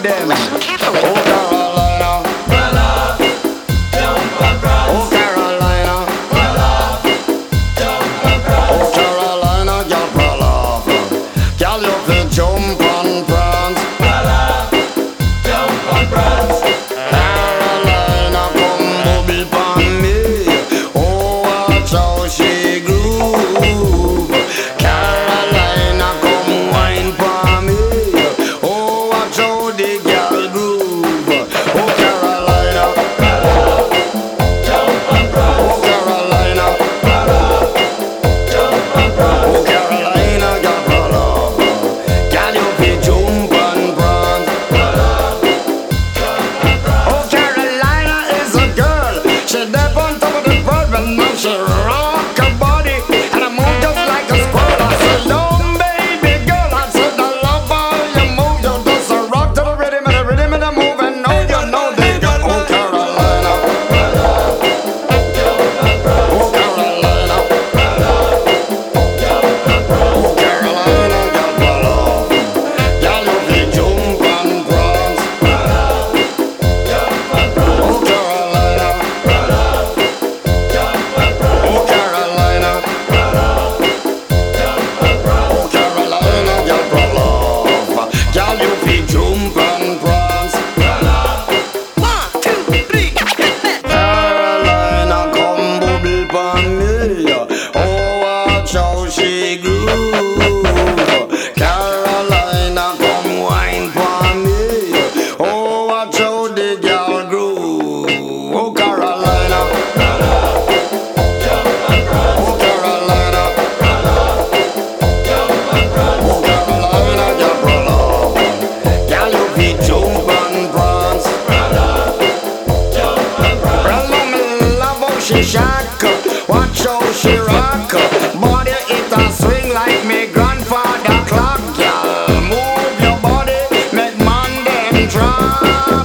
them. Listen carefully. Oh Carolina, oh Carolina, oh Carolina, girl, pull off. Girl, you fi jump and prance. Carolina, come bubble pon me. Oh, watch how she groove. Carolina, come wine pon me. Oh, watch how the girl groove. Oh, Carolina, oh Carolina, oh Carolina, girl, pull off. Girl, you fi jump and prance. Oh, Carolina is a girl. She dead on top of the world, and now she rock her body and I move just like a squirrel. I said, "Young baby girl," I said, "I love how you move. You just a rock to the rhythm and the move, and now you know they go." Oh, Carolina, oh Carolina, oh Carolina, girl, pull off. Girl, you fi jump and prance. Oh, Carolina, oh Carolina, oh Carolina, girl, pull off. Girl, you fi jump and prance. 1, 2, 3, Carolina, come bubble pon me. Oh, watch how she groove. Carolina, come wine pon me. Oh, watch how the girl groove. Oh, Carolina, oh Carolina, oh Carolina, girl, pull off. Girl, you fi jump and prance. Well, me love how she shack. Watch how she rock. Body it a swing like me grandfather clock. Girl, move your body, make man them try.